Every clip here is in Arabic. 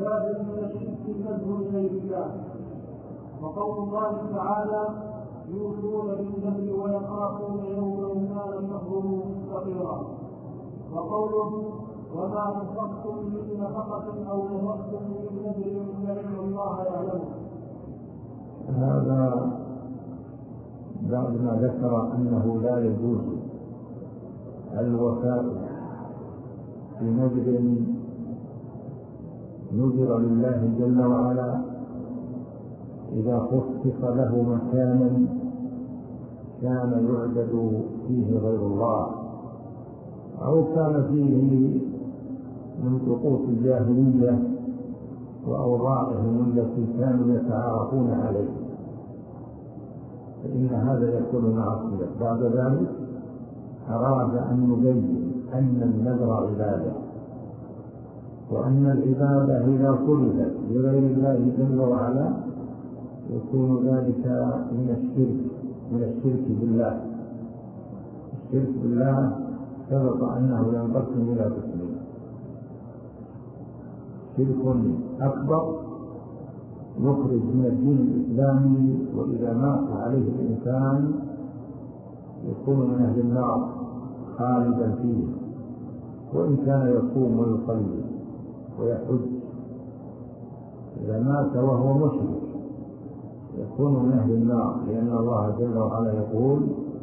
عباد من الشرك تدعو إليه الله. وقول الله تعالى يوفون بالنذر ويخافون يوما كان شره مستطيرا. وقوله وما أنفقتم من نفقة أو نذرتم من نذر فإن الله يعلمه. هذا بعد ما ذكر أنه لا يجوز الوفاء في نذر لله جل وعلا إذا خصص له مكانا كان يعبد فيه غير الله أو كان فيه من طقوس الجاهلية وأوضاعهم التي كانوا يتعارفون عليه، فإن هذا يكون معصية. بعد ذلك أراد أن يبين أن النذر عبادة، وأن العبادة إذا طلبت لغير الله جل وعلا يكون ذلك من الشرك بالله. الشرك بالله سبق أنه ينقسم إلى قسمين: شرك أكبر يخرج من الدين الإسلامي، وإذا مات عليه الإنسان يكون من أهل النار خالدا فيه، وإن كان يصوم ويصلي ويحج، إذا مات وهو مشرك يكون من أهل النار، لأن الله جل وعلا يقول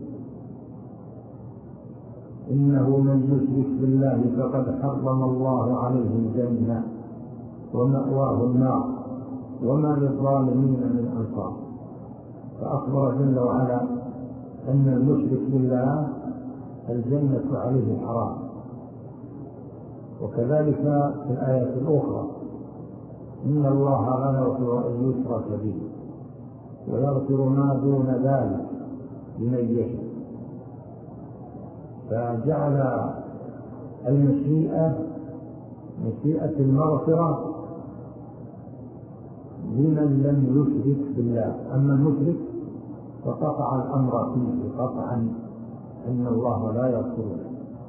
إنه من يشرك بالله فقد حرم الله عليه الجنة ومأواه النار وما للظالمين من أنصار. فأخبر جل وعلا أن المشرك بالله الجنة عليه حرام. وكذلك في الآية الأخرى إن الله لا يغفر أن يشرك به ويغفر ما دون ذلك لمن يشاء. فجعل مشيئة المغفرة لمن لم يشرك بالله، أما المشرك فقطع الأمر فيه قطعا أن الله لا يغفر له.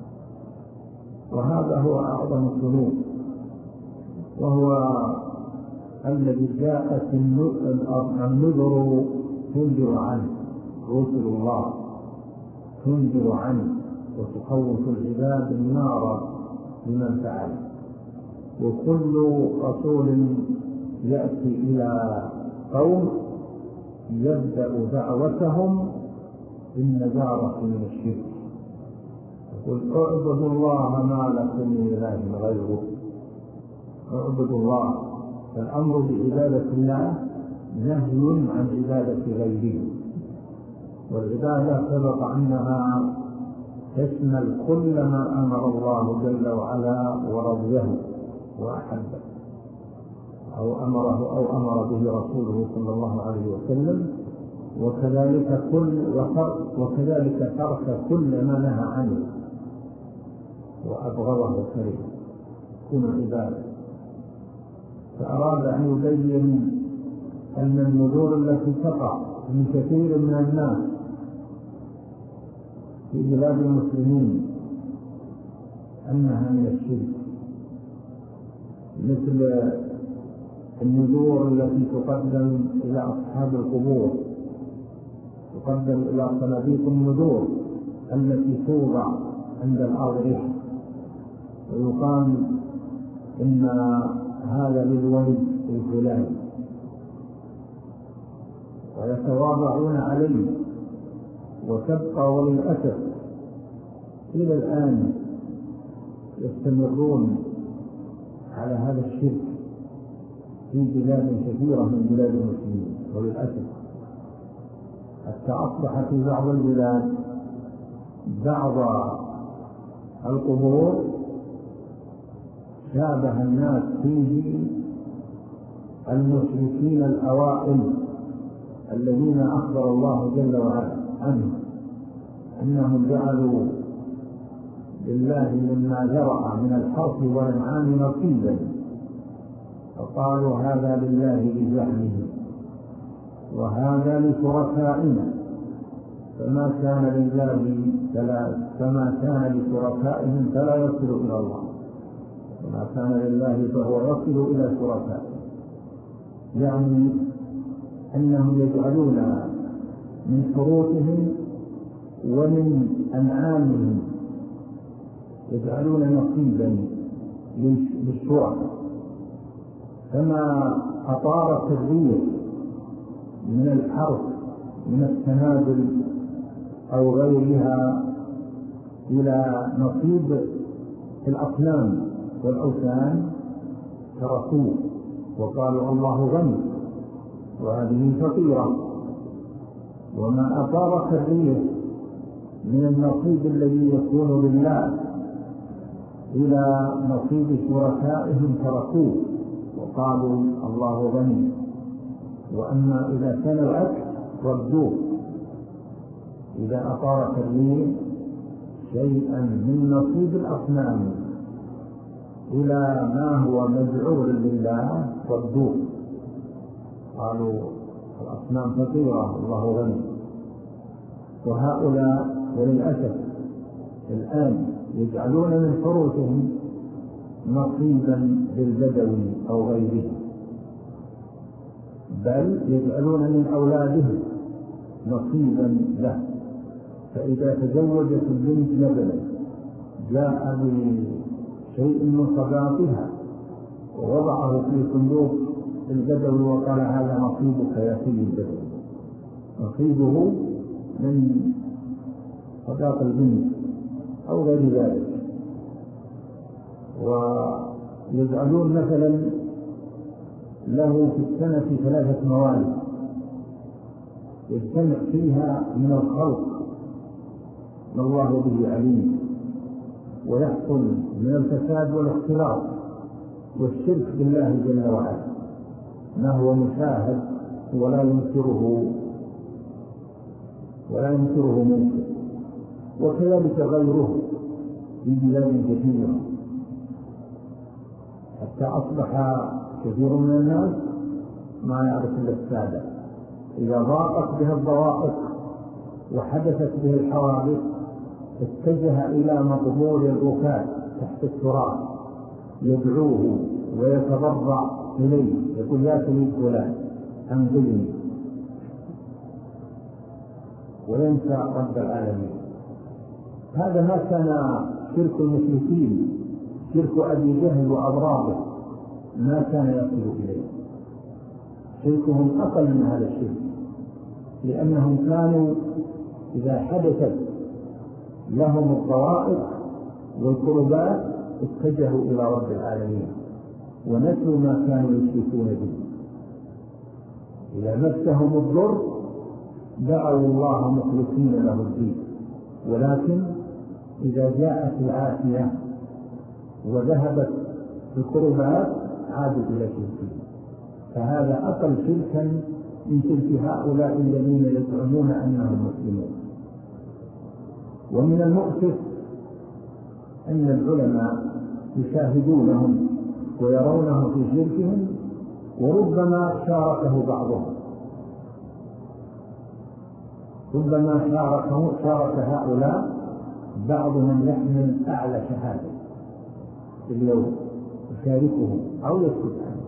وهذا هو أعظم الذنوب، وهو الذي جاءت النذر تنذر عنه، رسل الله تنذر عنه وتخوف العباد النار لمن فعل. وكل رسول يأتي إلى قوم يبدأ دعوتهم بالنذارة من الشرك، يقول اعبدوا الله ما لكم من إله غيره، اعبدوا الله. فالأمر بعبادة الله نهي عن عبادة غيره، والعبادة سبق أنها تشمل كل ما أمر الله جل وعلا ورضيه وأحبه أو أمر به رسوله صلى الله عليه وسلم، وكذلك ترك كل ما نهى عنه وأبغضه وكرهه كن عبادة. فأراد أن يبين أن النذور التي تقع من كثير من الناس في بلاد المسلمين أنها من الشرك، مثل النذور التي تقدم إلى أصحاب القبور، تقدم إلى صناديق النذور التي توضع عند الأضرحة، ويقال إن هذا للولي الفلاني، ويتواضعون عليه. وتبقى وللأسف إلى الآن يستمرون على هذا الشرك في بلاد كثيرة من بلاد المسلمين، وللأسف حتى أصبح في بعض البلاد بعض القبور شابه الناس فيه المشركين الأوائل الذين أخبر الله جل وعلا عنهم أنهم جعلوا لله مما ذرأ من الحرث والأنعام نصيبا، فقالوا هذا لله بزعمه وهذا لشركائنا، فما كان لشركائهم فلا يصل إلى الله، وما كان لله فهو يصل إلى شركائه، يعني أنهم يجعلون من حروثهم ومن أنعامهم يجعلون نصيبا للشركاء، كما أطارت الريح من الحرث من السنابل أو غيرها إلى نصيب الأصنام والأوثان تركوه وقالوا الله غني وهذه فقيرة. وما أطارت الريح من النصيب الذي يكون لله إلى نصيب شركائهم تركوه وقالوا الله غني. وأما إذا كان العكس ردوه، إذا أطارت الريح شيئا من نصيب الأصنام إلى ما هو مجعول لله ردوه، قالوا الأصنام فقيرة الله غني. وهؤلاء وللأسف الآن يجعلون من حروثهم نصيبا للبدوي أو غيره، بل يجعلون من أولادهم نصيبا له. فإذا تزوجت البنت مثلا جاء بشيء من صداقها ووضعه في صندوق البدوي وقال هذا نصيبك يا سيد البدوي، نصيبه من صداق البنت أو غير ذلك. ويجعلون مثلا له في السنة 3 موالد يجتمع فيها من الخلق ما الله به عليم، ويحصل من الفساد والاختلاط والشرك بالله جل وعلا ما هو مشاهد ولا ينكره منكر. وكذلك غيره في بلاد كثيرة، حتى أصبح كثير من الناس ما يعرف إلا السادة. إذا ضاقت به الضوائق وحدثت به الحوادث اتجه إلى مقبور الركاب تحت التراب يدعوه ويتضرع إليه، يقول يا سيد فلان أنقذني، وينسى رب العالمين. هذا ما كان شرك المشركين، شرك أبي جهل وأضرابه ما كان يصل إليه. شركهم أقل من هذا الشرك، لأنهم كانوا إذا حدثت لهم الضوائق والكربات اتجهوا إلى رب العالمين ونسوا ما كانوا يشركون به. إذا مسهم الضر دعوا الله مخلصين له الدين، ولكن إذا جاءت العافية وذهبت الكربات عادوا إلى شركهم. فهذا أقل شركا من شرك هؤلاء الذين يزعمون أنهم مسلمون. ومن المؤسف أن العلماء يشاهدونهم ويرونه في شركهم، وربما شاركه بعضهم، ربما شارك هؤلاء بعضهم يحمل أعلى شهادة في اليوم يشاركه أو يسكت عنه،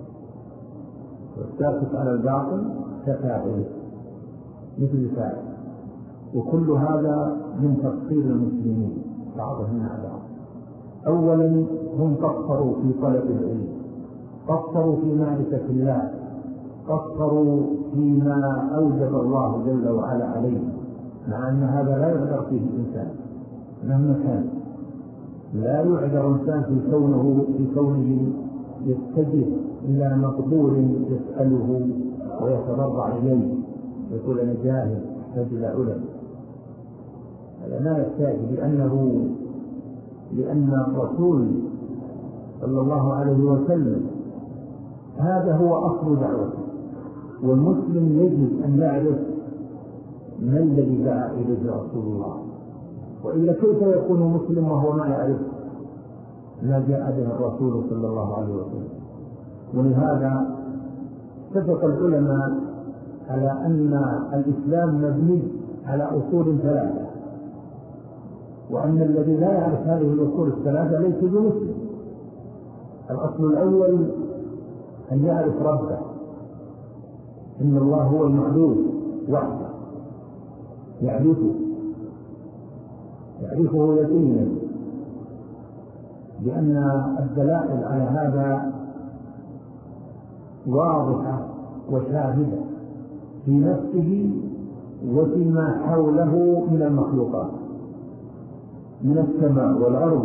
والساكت على الباطل كفاعله مثل فاعل. وكل هذا من تقصير المسلمين بعضهم مع بعض. أولا هم قصروا في طلب العلم، قصروا في معرفة الله، قصروا فيما أوجب الله جل وعلا عليه، مع أن هذا لا يعذر فيه الإنسان مهما كان، لا يعذر الإنسان في كونه يتجه إلى مقبول يسأله ويتضرع إليه يقول أنا جاهل أحتاج إلى علم. هذا لا يحتاج، لأن الرسول صلى الله عليه وسلم هذا هو أصل دعوته، والمسلم يجب أن يعرف ما الذي دعا إليه رسول الله، وإلا كيف يكون مسلم وهو ما يعرف ما جاء به الرسول صلى الله عليه وسلم. ولهذا اتفق العلماء على أن الإسلام مبني على أصول 3، وأن الذي لا يعرف هذه الأصول 3 ليس بمسلم، الأصل الأول أن يعرف ربه، إن الله هو المعبود وحده، يعرفه يقينا، لأن الدلائل على هذا واضحة وشاهدة في نفسه وفيما حوله من المخلوقات، من السماء والأرض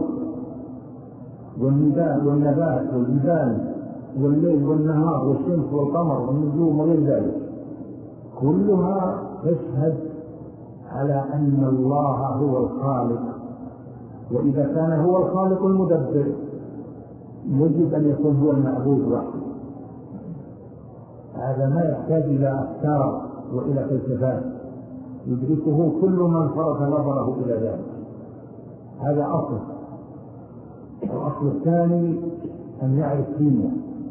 والنبات والجبال والليل والنهار والشمس والقمر والنجوم وغير ذلك، كلها تشهد على أن الله هو الخالق. وإذا كان هو الخالق المدبر يجب أن يكون هو المعبود وحده. هذا ما يحتاج إلى أفكار وإلى فلسفات، يدركه كل من صرف نظره إلى ذلك. هذا أصل. الأصل الثاني أن يعرف دينه،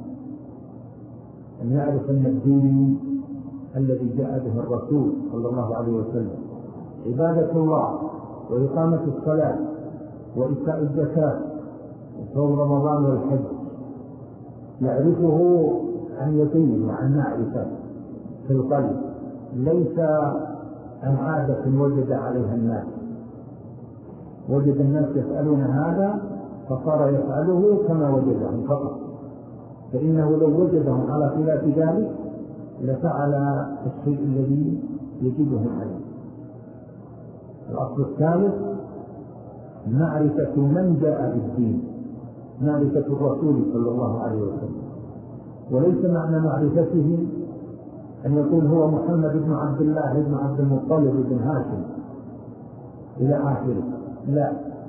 أن يعرف أن الدين الذي جاء به الرسول صلى الله عليه وسلم عبادة الله وإقامة الصلاة وإيتاء الزكاة وصوم رمضان والحج، يعرفه عن يقين وعن معرفة في القلب، ليس عن عادة وجد عليها الناس. وجد الناس يفعلون هذا فصار يفعله كما وجدهم فقط، فإنه لو وجدهم على خلاف ذلك لفعل الشيء الذي يجدهم عليه. الأصل الثالث معرفة من جاء بالدين، معرفة الرسول صلى الله عليه وسلم، وليس معنى معرفته أن يكون هو محمد بن عبد الله بن عبد المطلب بن هاشم إلى آخره، لا،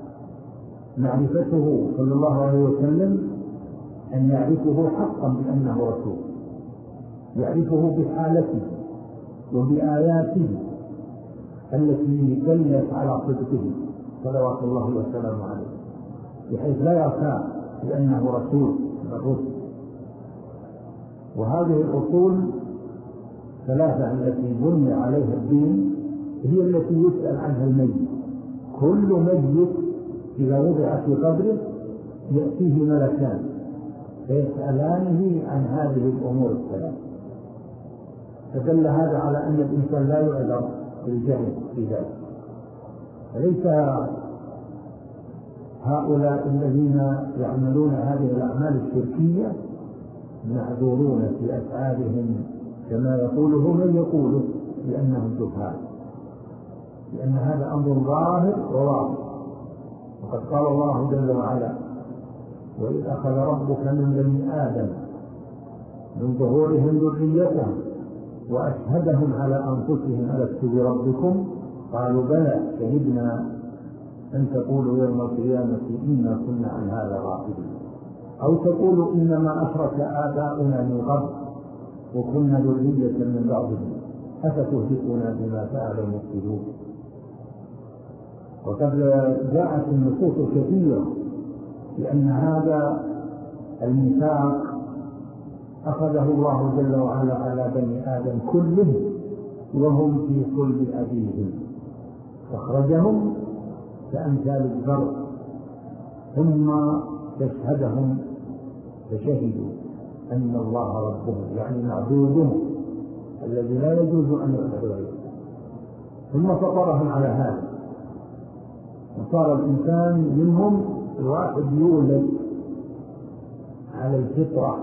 معرفته صلى الله عليه وسلم أن يعرفه حقا بأنه رسول، يعرفه بحالته وبآياته التي دلت على صدقه صلوات الله وسلامه عليه، بحيث لا يرتاب بأنه رسول من الرسل. وهذه الأصول ثلاثة التي بني عليها الدين هي التي يسأل عنها الميت. كل ميت إذا وضع في قبره يأتيه ملكان فيسألانه عن هذه الأمور الثلاث. فدل هذا على أن الإنسان لا يعذر بالجهل في ذلك. فليس هؤلاء الذين يعملون هذه الأعمال الشركية معذورون في أفعالهم كما يقوله من يقوله لأنهم جهال، لأن هذا أمر ظاهر وواضح. وقد قال الله جل وعلا: وإذ أخذ ربك من بني آدم من ظهورهم ذريتهم وأشهدهم على أنفسهم ألست بربكم قالوا بلى شهدنا أن تقولوا يوم القيامة إنا كنا عن هذا غافلين، أو تقولوا إنما أشرك آباؤنا من قبل وكنا ذرية من بعضهم أفتهلكنا بما فعل المفسدون. وقد جاءت النصوص الكثيرة لأن هذا الميثاق أخذه الله جل وعلا على بني آدم كلهم وهم في صلب أبيهم، فأخرجهم كأمثال الزرع ثم تشهدهم فشهدوا أن الله ربهم، يعني معبودهم الذي لا يجوز أن يعبد غيره، ثم فطرهم على هذا. وصار الإنسان منهم الواحد يولد على الفطرة،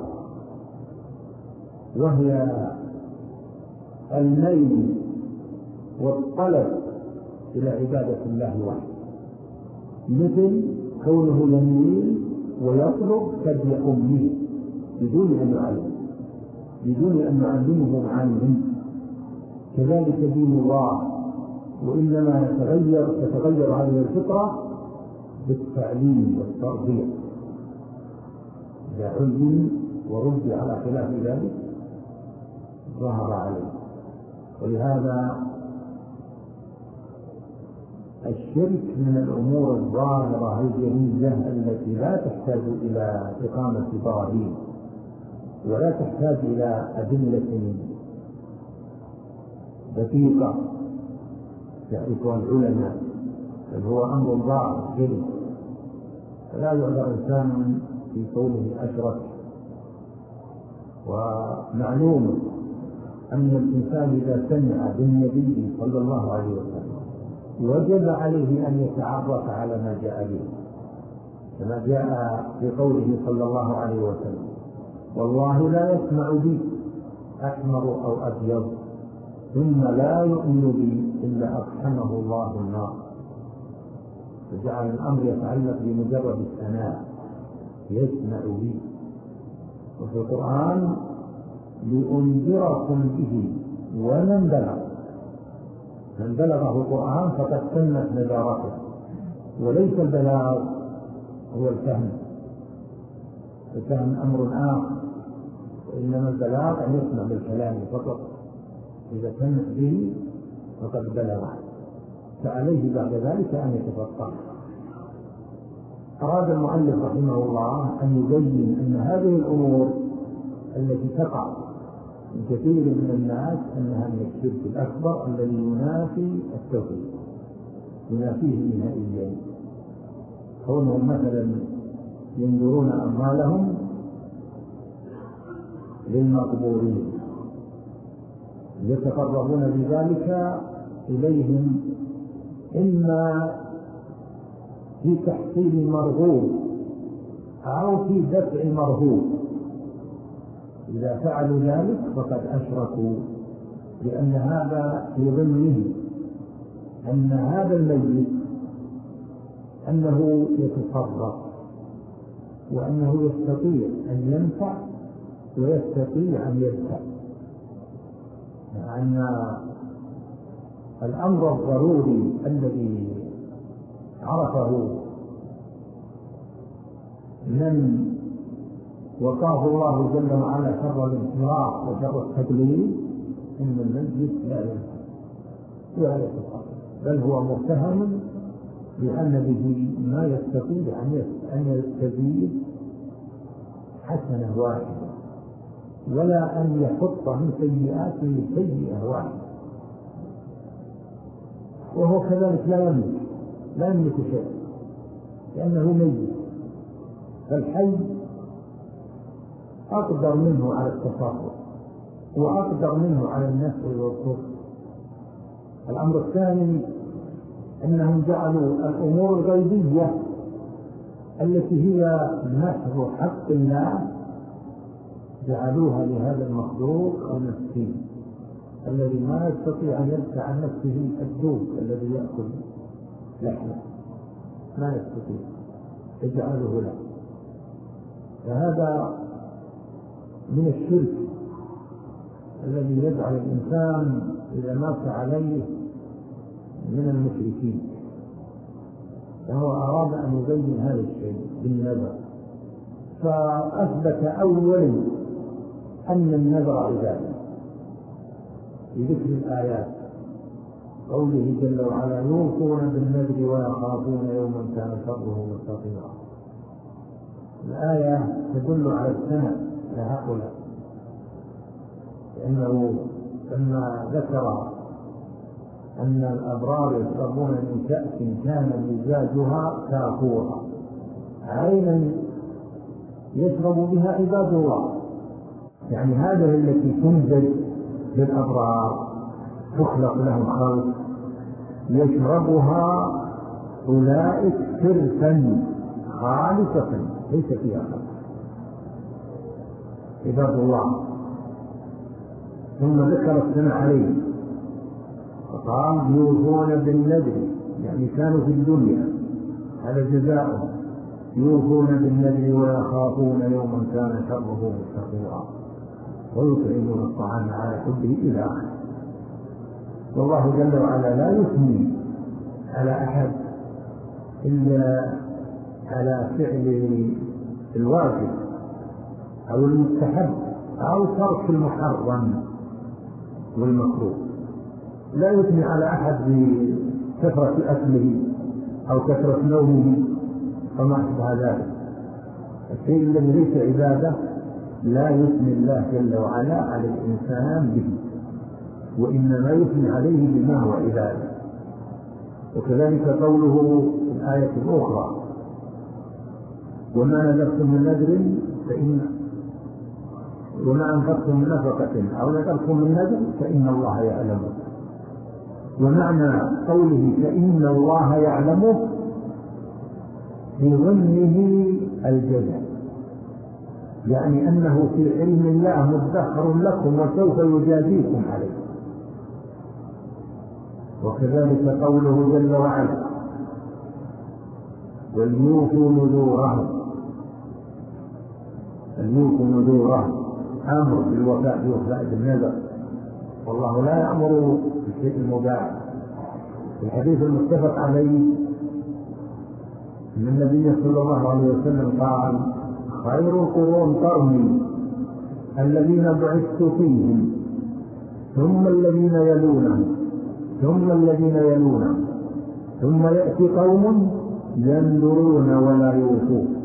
وهي الميل والطلب إلى عبادة الله وحده، مثل كونه يميل ويطلب ثدي أمه بدون أن يعلمه معلم. كذلك دين الله، وإنما تتغير هذه الفطرة بالتعليم والتربية. إذا علم ورد على خلاف ذلك ظهر عليه. ولهذا الشرك من الأمور الظاهرة الجلية التي لا تحتاج إلى إقامة براهين ولا تحتاج إلى أدلة دقيقة يعرفها العلماء، بل هو أمر ظاهر جلي، فلا يعذر إنسان في كونه أشرك. ومعلوم أن الإنسان إذا سمع بالنبي صلى الله عليه وسلم وجب عليه أن يتعرف على ما جاء به، كما جاء في قوله صلى الله عليه وسلم: والله لا يسمع بي أحمر أو أبيض ثم لا يؤمن بي إلا أقحمه الله النار. فجعل الأمر يتعلق بمجرد الثناء: يسمع بي. وفي القرآن: لأنذركم به ومن بلغ. من بلغه القرآن فقد تمت نذارته، وليس البلاغ هو الفهم. الفهم أمر آخر، وإنما البلاغ أن يسمع بالكلام فقط. إذا تمت به فقد بلغ، فعليه بعد ذلك أن يتفقه. أراد المؤلف رحمه الله أن يبين أن هذه الأمور التي تقع من كثير من الناس أنها من الشرك الأكبر الذي ينافي التوحيد، ينافيه نهائيا. كونهم مثلا ينذرون أموالهم للمقبورين يتقربون بذلك إليهم إما في تحصيل مرغوب أو في دفع مرهوب. إذا فعلوا ذلك فقد أشركوا، لأن هذا في ظنه أن هذا الميت أنه يتصرف وأنه يستطيع أن ينفع ويستطيع أن يدفع. أن الأمر الضروري الذي عرفه من وقاه الله جل وعلا شر الانحراف وشر التضليل إن الميت لا ينفع ولا يتصرف، بل هو متهم بأن به ما يستطيع أن يستزيد حسنة واحدة، ولا أن يحط من سيئاته سيئة واحدة. وهو كذلك لا يملك شيء لأنه ميت. فالحي أقدر منه على التصرف وأقدر منه على النفع والضر. الأمر الثاني أنهم جعلوا الأمور الغيبية التي هي محض حق الله جعلوها لهذا المخلوق المسكين الذي ما يستطيع أن يدفع عن نفسه الدود الذي يأكل لحمه، ما يستطيع، يجعله له. فهذا من الشرك الذي يجعل الإنسان إذا مات عليه من المشركين. فهو أراد أن يبين هذا الشيء بالنذر، فأثبت أولا أن النذر عبادة بذكر الآيات، قوله جل وعلا: يوفون بالنذر ويخافون يوما كان شره مستطيرا. الآية تدل على السنة لهؤلاء، لأنه لما ذكر أن الأبرار يشربون من كأس كان مزاجها كافورا، عينا يشرب بها عباد الله، يعني هذه التي تنزل للأبرار تخلق لهم خلق يشربها أولئك صرفا خالصة ليس فيها خلق، عباد الله. ثم ذكر السنة عليه فقال: يوفون بالنذر، يعني كانوا في الدنيا على جزاؤهم، يوفون بالنذر ويخافون يوما كان شره مستطيرا، ويطعمون الطعام على حبه إلى آخره. والله جل وعلا لا يثني على أحد إلا على فعل الواجب أو المستحب أو ترك المحرم والمكروه. لا يثني على أحد بكثرة أكله أو كثرة نومه وما أشبه ذلك. الشيء الذي ليس عبادة لا يثني الله جل وعلا على الإنسان به، وإنما يثني عليه بما هو عبادة. وكذلك قوله في الآية الأخرى: وما نذرتم من نذر وما أنفقتم من نفقة أو نذرتم من نذر فإن الله يعلمه. ومعنى قوله فإن الله يعلمه في ظنه الجزاء، يعني أنه في علم الله مدخر لكم وسوف يجازيكم عليه. وكذلك قوله جل وعلا وليوفوا نذورهم أمر بالوفاء بوفاء بالنذر، والله لا يأمر بالشيء المباح. في الحديث المتفق عليه أن النبي صلى الله عليه وسلم قال خير القرون قرني الذين بعثت فيهم ثم الذين يلونهم ثم الذين يلونهم ثم يأتي قوم ينذرون ولا يوفون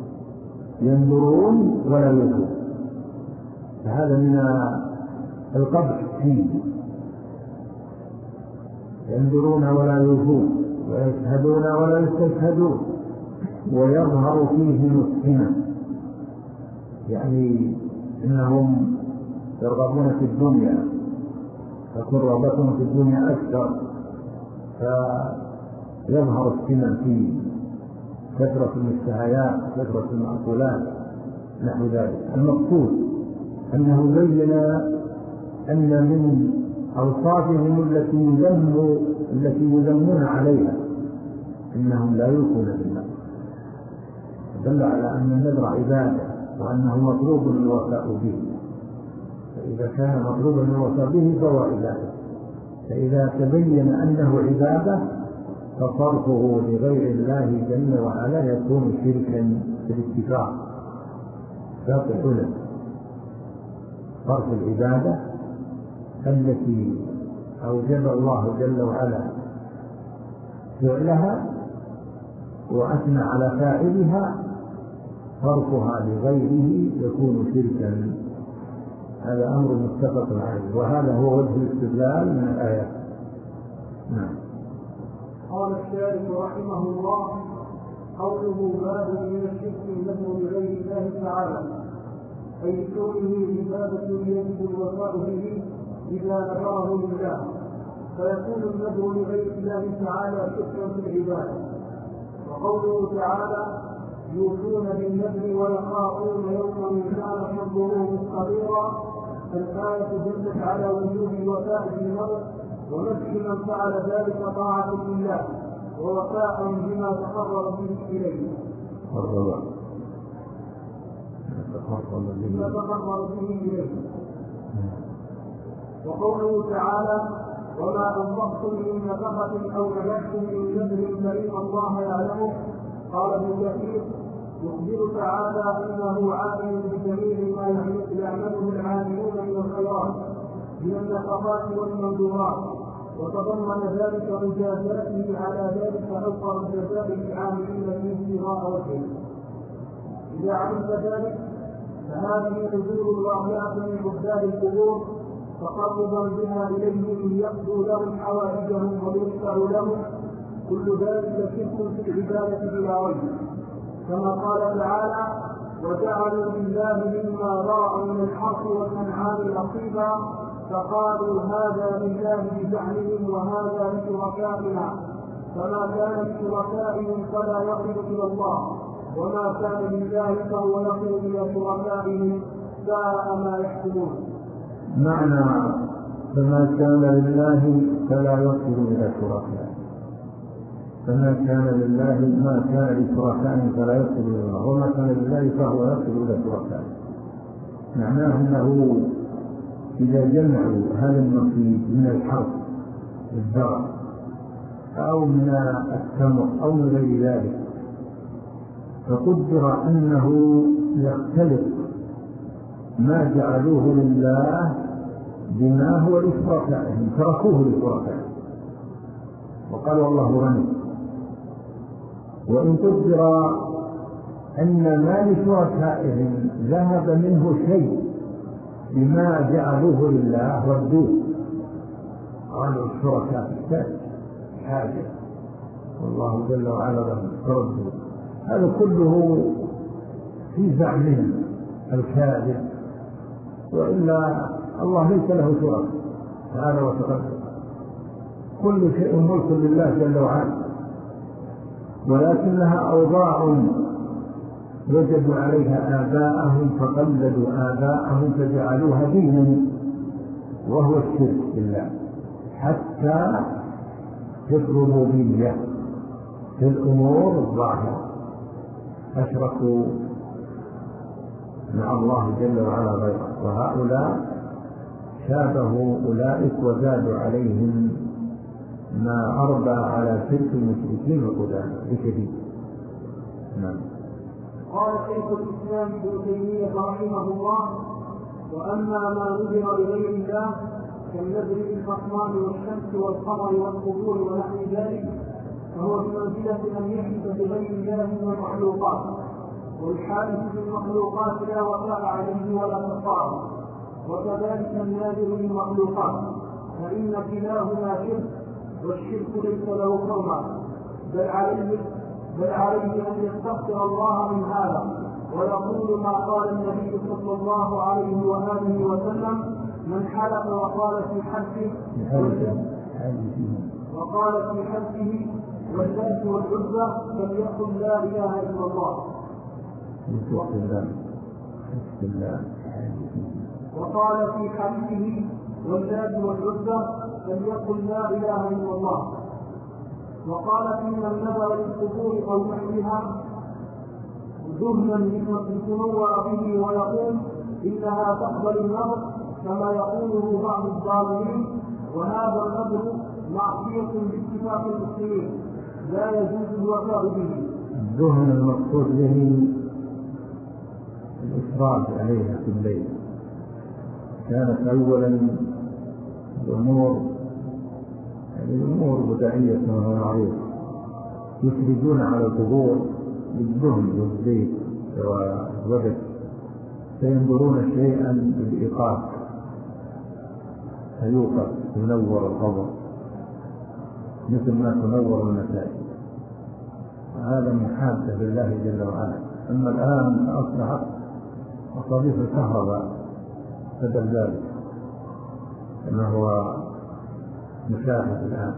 فهذا من القبح فيه، ينذرون ولا يوفون ويشهدون ولا يستشهدون ويظهر فيه مسكنا، يعني إنهم يرغبون في الدنيا تكون رغبتهم في الدنيا أكثر، فيظهر السمن فيه كثرة المشتهيات كثرة المأكولات نحو ذلك. المقصود أنه بين أن من أوصافهم التي يذمون عليها إنهم لا يوفون بالنذر، دل على أن النذر عبادة وأنه مطلوب الوفاء به، فإذا كان مطلوبا الوفاء به فهو عبادة، فإذا تبين أنه عبادة فصرفه لغير الله جل وعلا يكون شركا بالاتفاق. فاتحنا صرف العبادة التي أوجب الله جل وعلا فعلها وأثنى على فاعلها، صرفها لغيره يكون شركا. هذا أمر متفق عليه، وهذا هو وجه الاستدلال من الآيات. نعم. قال الشارح رحمه الله قوله باب من الشرك له لغير الله تعالى، أي كونه عبادة يجب الوفاء به إذا نذره لله، فيكون النذر لغير الله تعالى شركا في العبادة. وقوله تعالى يوفون بالنذر ويخافون يوما كان شره مستطيرا، الآية دلت على وجوب الوفاء بالنذر ونفي من فعل ذلك طاعة لله ووفاء بما تقرب به إليه وقوله تعالى وما أنفقتم من نفقة أو نذرتم من نذر فإن الله يعلمه، قال ابن كثير يخبر تعالى أنه عالم بجميع ما يعمله العاملون من الخيرات من النفقات والمنذورات، وتضمن ذلك مجازاته على ذلك أوفر الجزاء للعاملين فيه ابتغاء وجهه. إذا علمت ذلك فهذه حضور الواقعة من عباد القبور تقربا بها إليهم ليقضوا لهم حوائجهم ويغفر لهم، كل ذلك شرك في العبادة بلا ريب، كما قال تعالى وجعلوا لله مما ذرأ من الحرث والأنعام نصيبا فقالوا هذا لله بزعمهم وهذا لشركائنا، فما كان لشركائهم فلا يصل إلى الله وما كان لله فهو يصل إلى شركائهم، ساء ما يحكمون. معنى فما كان لله فلا يصل إلى شركائه، فما كان لله ما كان لشركائه فلا يصل إلى الله وما كان لله فهو يصل إلى شركائه. معناه أنه إذا جمعوا هذا النصيب من الحرث الزرع أو من التمر أو من غير ذلك، فقدر أنه يختلف ما جعلوه لله بما هو لشركائهم تركوه لشركائهم وقالوا الله غني. وإن قدر أن ما لشركائهم ذهب منه شيء بما جعلوه لله ردوه، قالوا الشركاء حاجة والله جل وعلا لهم تردوا. هذا كله في زعمهم الكاذب، وإلا الله ليس له شرك تعالى وتقدم، كل شيء ملك لله جل وعلا، ولكنها أوضاع وجدوا عليها آباءهم فقلدوا آباءهم فجعلوها دينا، وهو الشرك بالله. حتى في الربوبية في الأمور الظاهرة أشركوا مع الله جل وعلا غيره، وهؤلاء شابهوا أولئك وزادوا عليهم ما أربى على شرك المشركين القدامى بشديد. نعم. قال شيخ الإسلام ابن تيمية رحمه الله: وأما ما نذر لغير الله كالنذر بالأصنام والشمس والقمر والقبور ونحو ذلك فهو بمنزلة أن يحدث بغير الله من المخلوقات، والحادث بالمخلوقات لا وقع عليه ولا كفاره، وكذلك النادر للمخلوقات، فإن كلاهما شرك، والشرك ليس له حرمة، بل عليه أن يستغفر الله من هذا ويقول ما قال النبي صلى الله عليه وآله وسلم: من حلف وقال في حلفه واللات والعزى فليقل لا إله إلا الله. وقال في حلفه واللات والعزى فليقل لا إله إلا الله. وقال إن النذر للقبور أو نحوها ذهنا لتنور به ويقول إنها تقبل النذر كما يقوله بعض الظالمين، وهذا النذر معصية باتفاق المسلمين لا يجوز الوفاء به. الذهن المقصود به الإسراف عليها في الليل. كانت أولا الأمور بدعية كما معروف، يسردون على القبور بالدهن والزيت والزبد، فينظرون شيئا بالإيقاف فيوقف ينور القبر مثل ما تنور المساجد، هذا محادثة بالله جل وعلا. أما الآن أصبحت مصابيح الكهرباء بدل ذلك كما هو مشاهد الآن.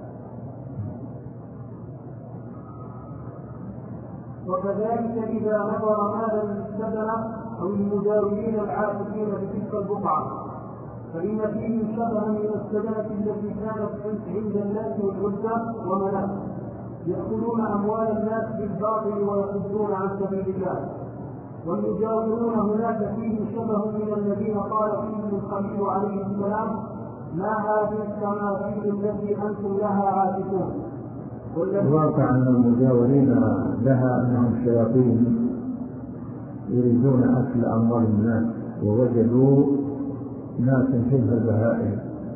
وكذلك إذا نظر مالا للسدنة أو المجاورين العاكفين بتلك البقعة فإن فيه شبها من السدنة التي كانت عند الناس والعزى ومنات يأكلون أموال الناس بالباطل ويصدون عن سبيل الله، والمجاورون هناك فيه شبه من الذين قال فيهم الخليل عليه السلام: ما هذه التماثيل التي أنتم لها عاكفون. الواقع أن المجاورين لها أنهم شياطين يريدون أكل أموال الناس، ووجدوا ناس شبه البهائم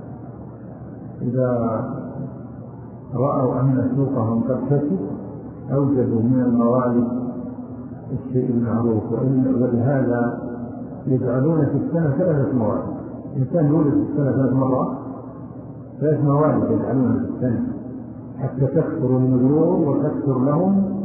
إذا رأوا أن سوقهم قد فسد أوجدوا من الموالد الشيء المعروف، ولهذا يجعلون في السنة 3 موالد. إنسان يولد في السنة 3 مرات، 3 موالد يجعلون في السنة حتى تكثر النذور وتكثر لهم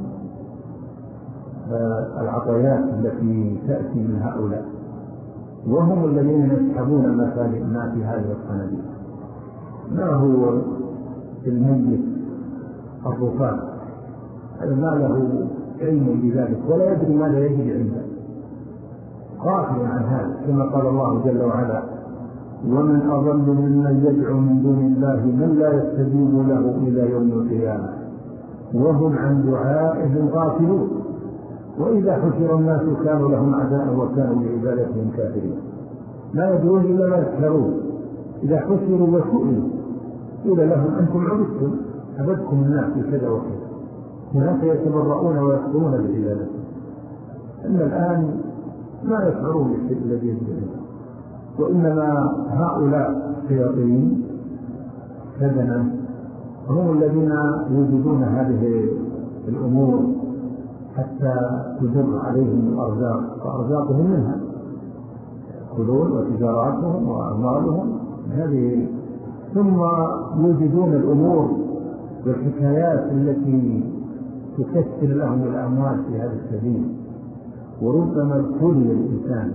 العطيات التي تأتي من هؤلاء، وهم الذين يسحبون ما في هذه الصناديق. ما هو الميت الرفات هذا ما له علم بذلك ولا يدري ماذا يجري عنده، غافل عن هذا، كما قال الله جل وعلا: ومن أضل ممن يدعو من دون الله من لا يستجيب له إلى يوم القيامة وهم عن دعائهم غافلون وإذا حشر الناس كانوا لهم أعداء وكانوا بعبادتهم كافرين. لا يدعون إلا ما يسخرون، إذا حشروا وسئلوا قيل لهم أنتم عبدتم الناس كذا وكذا، هناك يتبرؤون ويكفرون بعبادتهم. أما الآن ما يشعرون بالشيء الذي يجري، وإنما هؤلاء الشياطين سدنا هم الذين يوجدون هذه الأمور حتى تجر عليهم الأرزاق، وأرزاقهم منها يأكلون وتجاراتهم وأموالهم هذه، ثم يوجدون الأمور والحكايات التي تكسر لهم الأموال في هذا السبيل، وربما ابتلي الإنسان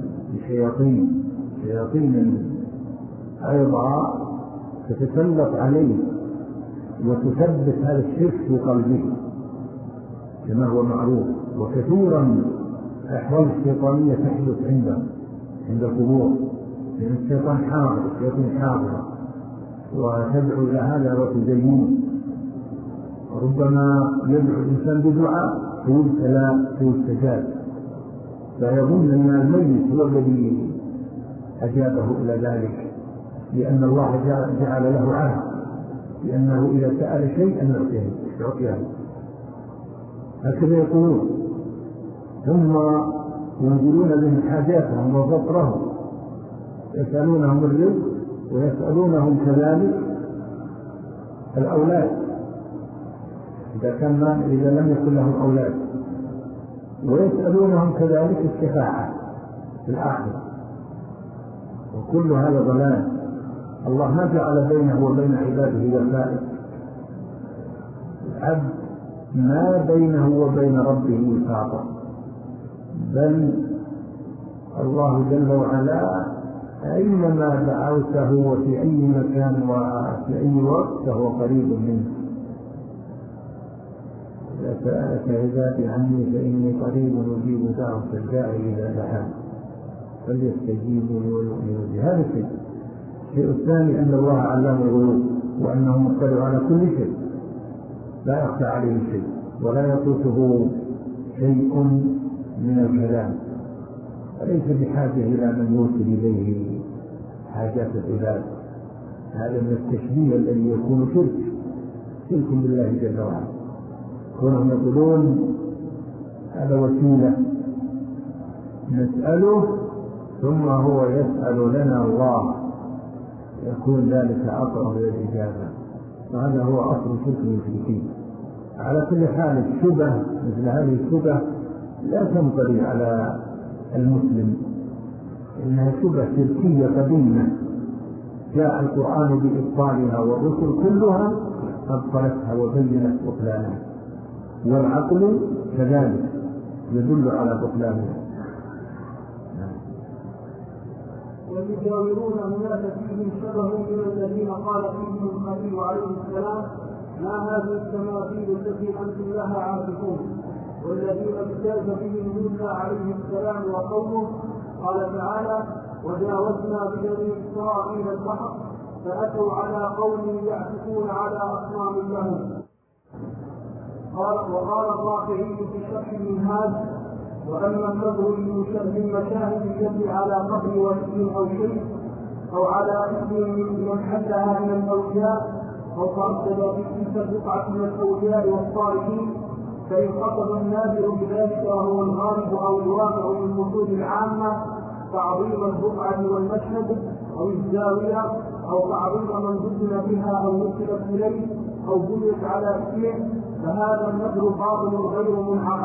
بشياطين أيضا تتسلط عليه وتثبت هذا الشرك في قلبه كما هو معروف. وكثيرا الأحوال الشيطانية تحدث عند القبور، لأن الشيطان حاضر وتدعو إلى هذا وتزينه. ربما يدعو الإنسان بدعاء فيستجاب، فيظن أن الميت هو الذي أجابه إلى ذلك، لأن الله جعل له عهد لأنه إذا سأل شيئا يعطيه. هكذا يقولون. ثم ينزلون بهم حاجاتهم وفقرهم، يسألونهم الرزق ويسألونهم كذلك الأولاد إذا لم يكن لهم أولاد، ويسألونهم كذلك الشفاعة في الآخرة. وكل هذا ضلال. الله ما جعل بينه وبين عباده وسائل. العبد ما بينه وبين ربه وساطة، بل الله جل وعلا أينما دعوته وفي أي مكان وفي أي وقت فهو قريب منه. إذا سألك عبادي عني فإني قريب أجيب دعوة الداعي إذا دعاني فليستجيبوا لي ويؤمنوا بي. هذا الشيء الثاني أن الله علام الغيوب، وأنه مطلع على كل شيء لا يخفى عليه شيء ولا يفوته شيء من الكلام، وليس بحاجة إلى من يوصل إليه حاجات العباد. هذا من التشبيه الذي يكون شرك بالله جل وعلا. كونهم يقولون هذا وسيلة نسأله ثم هو يسأل لنا الله، يكون ذلك أقرب إلى الإجابة، وهذا هو أصل شرك المشركين. على كل حال الشبه مثل هذه الشبه لا تنطلي على المسلم، إنها شبه شركية قديمة جاء القرآن بإبطالها والرسل كلها أبطلتها وبينت بطلانها، والعقل كذلك يدل على بطلانها. ويجاورون هناك فيهم شبه من الذين قال فيهم الخليل عليه السلام ما هذه التماثيل التي أنتم لها عاكفون. والذين اجتاز بهم موسى عليه السلام وقومه قال تعالى وجاوزنا ببني إسرائيل البحر فأتوا على قوم يعكفون على أصنام لهم. وقال الرافعي في شرح المنهاج وأما النظر للمشاهد التي على قبر ولي أو شيء أو على اسم من حلها من الأولياء أو تردد في تلك البقعة من الأولياء والصالحين، فإن قصد النادر بذلك وهو الغالب أو الواقع من الفصول العامة تعظيم البقعة والمشهد أو الزاوية أو تعظيم من دفن بها أو نسبت إليه أو بنيت على اسمه، فهذا النذر باطل غير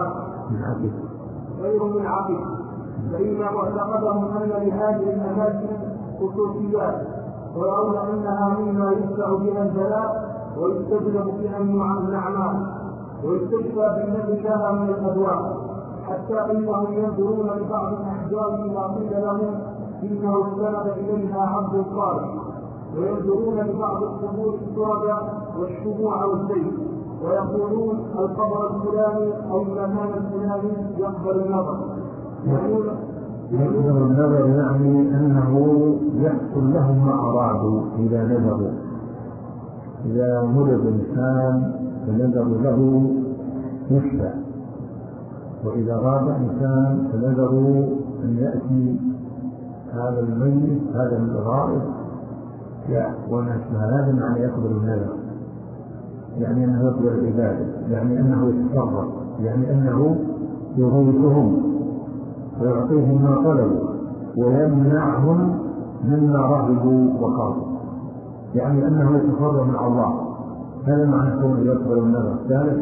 منعقد، فإن معتقدهم أن لهذه الأماكن خصوصيات ويرون أنها مما يدفع بها البلاء ويستجلب بها الأعمال ويستشفى بالنذر لها من الأدواء، حتى إنهم ينظرون لبعض الأحجار إذا قيل لهم إنه استند إليها عبد صالح، وينظرون لبعض القبور السودة والشموع والزيت ويقولون القبر الفلاني أو المكان الفلاني يقبل النظر. يقبل النظر يعني أنه يحصل لهم ما أرادوا إذا نذروا. إذا مرض إنسان فنذر له يشفى، وإذا غاب إنسان فنذروا أن يأتي هذا الميت هذا الغائب ونحن هذا معنى يقبل النذر، يعني أنه يقبل العبادة، يعني أنه يتصرف، يعني أنه يغيثهم ويعطيهم ما طلبوا ويمنعهم مما رغبوا وخافوا، يعني أنه يتصرف مع الله. هذا معنى كونه يقبل النذر. هذا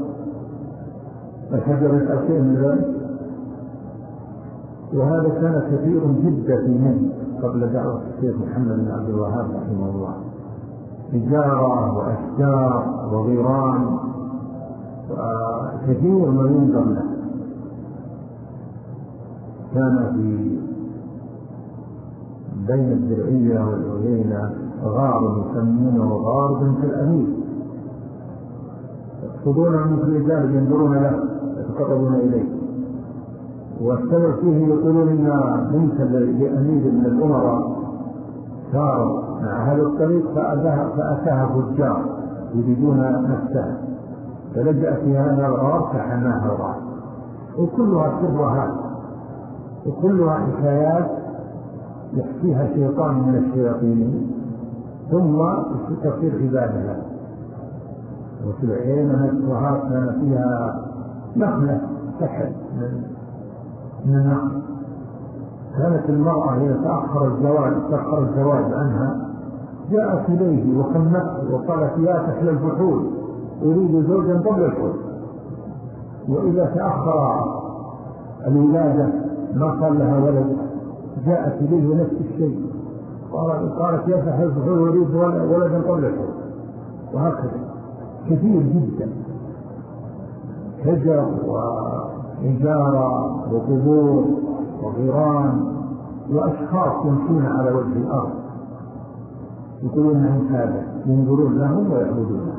الحجر الأخير من ذلك، وهذا كان كثير جدا في من قبل دعوة الشيخ محمد بن عبد الوهاب رحمه الله، تجارة وأشجار وغيران وكثير ما ينظر له. كان بين الدرعية والعيينة غار يسمونه غار بنت الأمير، يقصدون من كل جانب ينظرون له يتقربون إليه، والسبب فيه يقولون إن بنت لأمير من الأمراء ساروا مع هذا الطريق فأتاها فجار يريدون نفسها، فلجأ في هذا الغار فحماها الغار. وكلها سرها وكلها حكايات يحكيها شيطان من الشياطين ثم تصير عبادها. وفي العيينة نفسها كان فيها نخلة تحت من النخل، كانت المرأة هي تأخر الزواج عنها، جاءت إليه وخمته وقالت يا تحلى الفحول أريد زوجا قبل الحول، وإذا تأخر الولادة ما صار لها ولد جاءت إليه نفس الشيء قالت يا تحلى الفحول أريد ولدا قبل الحول. وهكذا كثير جدا، شجر وحجارة وقبور وغيران وأشخاص يمشون على وجه الأرض يقولون أنهم هذا ينظرون لهم ويعبدونهم.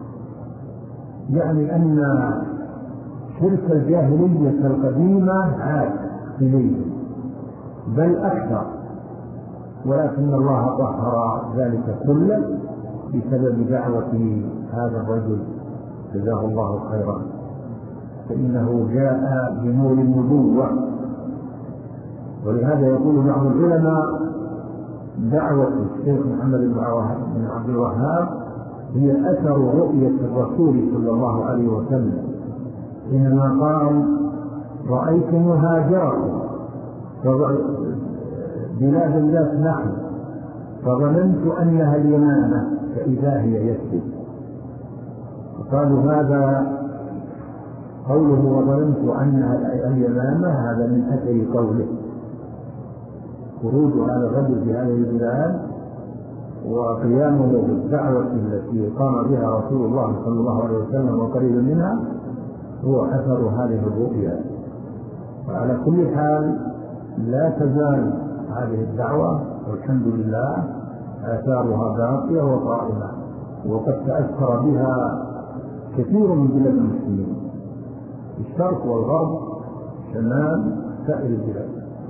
يعني أن شرك الجاهلية القديمة عاد إليهم بل أكثر، ولكن الله طهر ذلك كله بسبب دعوة هذا الرجل جزاه الله خيرا، فإنه جاء بنور النبوة. ولهذا يقول بعض العلماء دعوة الشيخ محمد بن عبد الوهاب هي أثر رؤية الرسول صلى الله عليه وسلم حينما قال رأيت مهاجركم بلاد ذات نخل فظننت أنها اليمامة فإذا هي يثرب. قالوا هذا قوله وظننت أنها اليمامة هذا من أثر قوله خروج هذا الرجل بهذه البلاد وقيامه بالدعوة التي قام بها رسول الله صلى الله عليه وسلم وقريب منها هو أثر هذه الرؤيا. وعلى كل حال لا تزال هذه الدعوة والحمد لله آثارها باقية وقائمة، وقد تأثر بها كثير من بلاد المسلمين الشرق والغرب شمال سائر البلاد.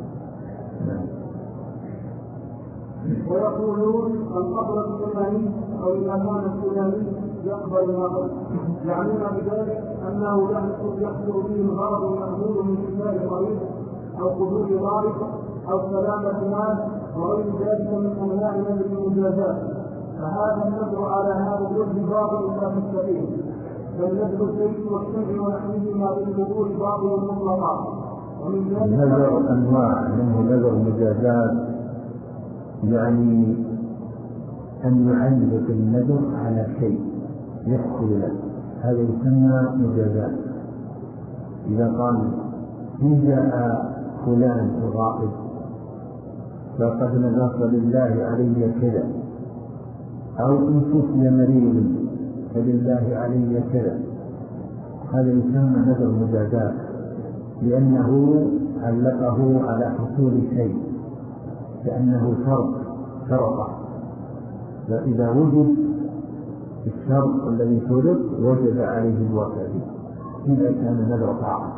ويقولون القبر الفلاني او المكان الفلاني يقبل النظر، يعنون بذلك انه يحصل به الغرض المأمول من شفاء مريض او قبول ضارب او سلامة مال وغير ذلك من انواع نذر المجازات. فهذا النذر على هذا الوجه باطل لا مستقيم، بل نذر الشيء والشمع ونحوهما بالقبول باطل مطلقا. ومن ذلك نذر انواع منه نذر مجازات، يعني أن يعلق النذر على شيء يحصل له، هذا يسمى مجازات. إذا قال إن جاء فلان الغائب فقد نذرت لله علي كذا، أو إن شفي مريض فلله علي كذا، هذا يسمى نذر مجازات لأنه علقه على حصول شيء كأنه شرطه، فإذا وجد الشرط الذي شرط وجب عليه الوفاء إذا كان نذر طاعة.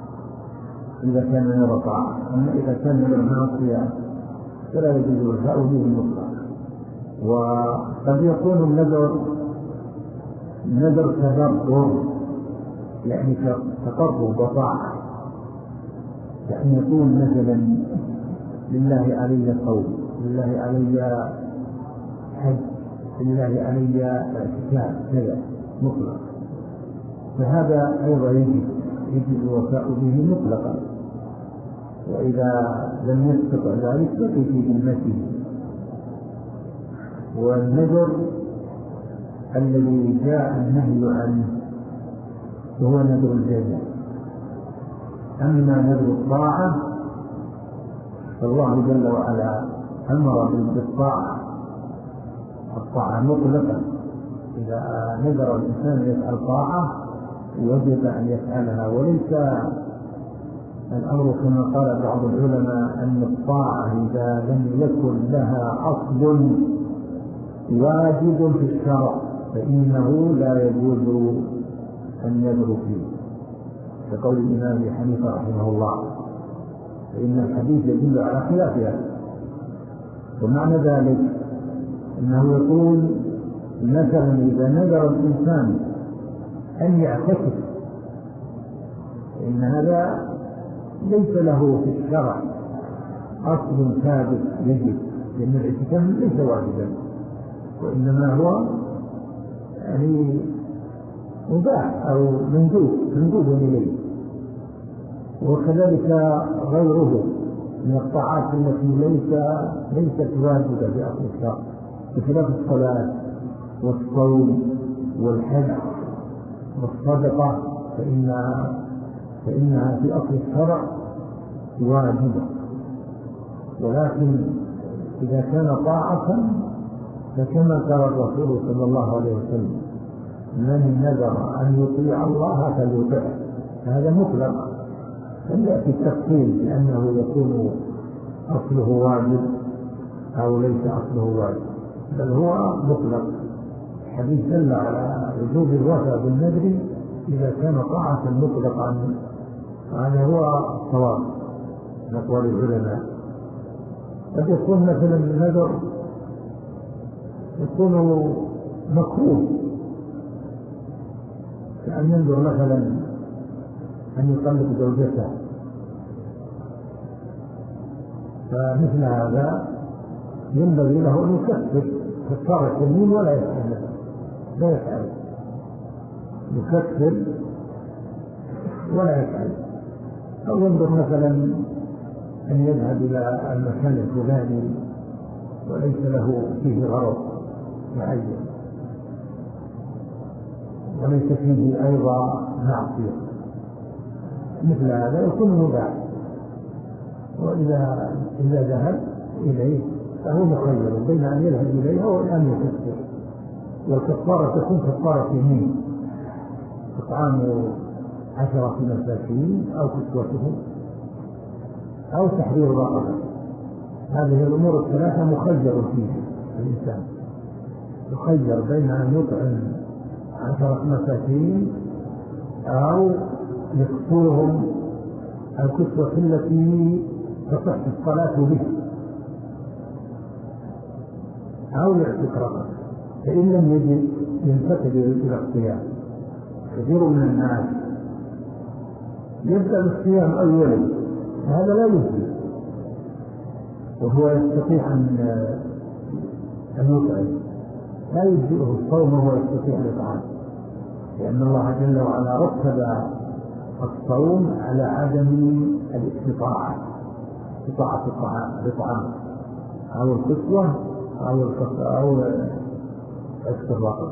أما إذا كان نذر معصية فلا يجوز الوفاء به المطلق. وقد يكون النذر تدبر، يعني تقرب وطاعة، يعني يكون مثلا لله علي صوم، لله علي حج، لله علي اعتكاف كذا مطلق، فهذا أيضا يجب الوفاء به مطلقا. وإذا لم يستطع ذلك بقي في ذمته. والنذر الذي جاء النهي عنه هو نذر الجزاء. أما نذر الطاعة فالله جل وعلا أمر بالطاعة، الطاعة مطلقا. إذا نذر الإنسان يفعل طاعة وجب أن يفعلها، وليس الأمر كما قال بعض العلماء أن الطاعة إذا لم يكن لها أصل واجب في الشرع فإنه لا يجوز النذر فيه، كقول الإمام أبي حنيفة رحمه الله، فإن الحديث يدل على خلافها. ومعنى ذلك أنه يقول مثلا إذا نذر الإنسان أن يعتكف إن هذا ليس له في الشرع أصل ثابت يجب، لأن الاعتكاف ليس واجبا وإنما هو يعني مباح أو مندوب إليه. وكذلك غيره من الطاعات التي ليست واجبة في أصل الشرع، بخلاف الصلاة والصوم والحج والصدقة فإنها في أصل الشرع واجبة، ولكن إذا كان طاعة فكما قال الرسول صلى الله عليه وسلم من نذر أن يطيع الله فليطعه، هذا مطلق لم يأتي التفصيل بأنه يكون أصله واجب أو ليس أصله واجب، بل هو مطلق. الحديث دل على وجوب الوفاء بالنذر إذا كان طاعة مطلقا، هذا هو الصواب من أقوال العلماء. قد يكون مثلا النذر يكون مكروه، كأن ينذر مثلا أن يطلق زوجته، فمثل هذا ينبغي له أن يكفر كفارة اليمين ولا يفعل، يكفر ولا يفعل. أو ينظر مثلا أن يذهب إلى المكان الفلاني وليس له فيه غرض معين وليس فيه أيضا معصية، مثل هذا يكون مباح، وإذا ذهب إليه فهو مخير بين أن يذهب إليها وأن يكفر، والكفارة تكون كفارة يمين، إطعام 10 مساكين أو كسوتهم أو تحرير رقبة. هذه الأمور الثلاثة مخير فيها الإنسان، يخير بين أن يطعم 10 مساكين أو يكسوهم الكسوة التي تصح الصلاة به أو يعتق رقبة. فإن لم يجد ينتقل إلى الصيام. كثير من الناس يبدأ بالصيام أولا، هذا لا يجزي، وهو يستطيع أن يطعم، لا يجزئه الصوم وهو يستطيع الإطعام، لأن الله جل وعلا رتب الصوم على عدم الاستطاعة، استطاعة الإطعام أو الكسوة أو عتق الرقبة.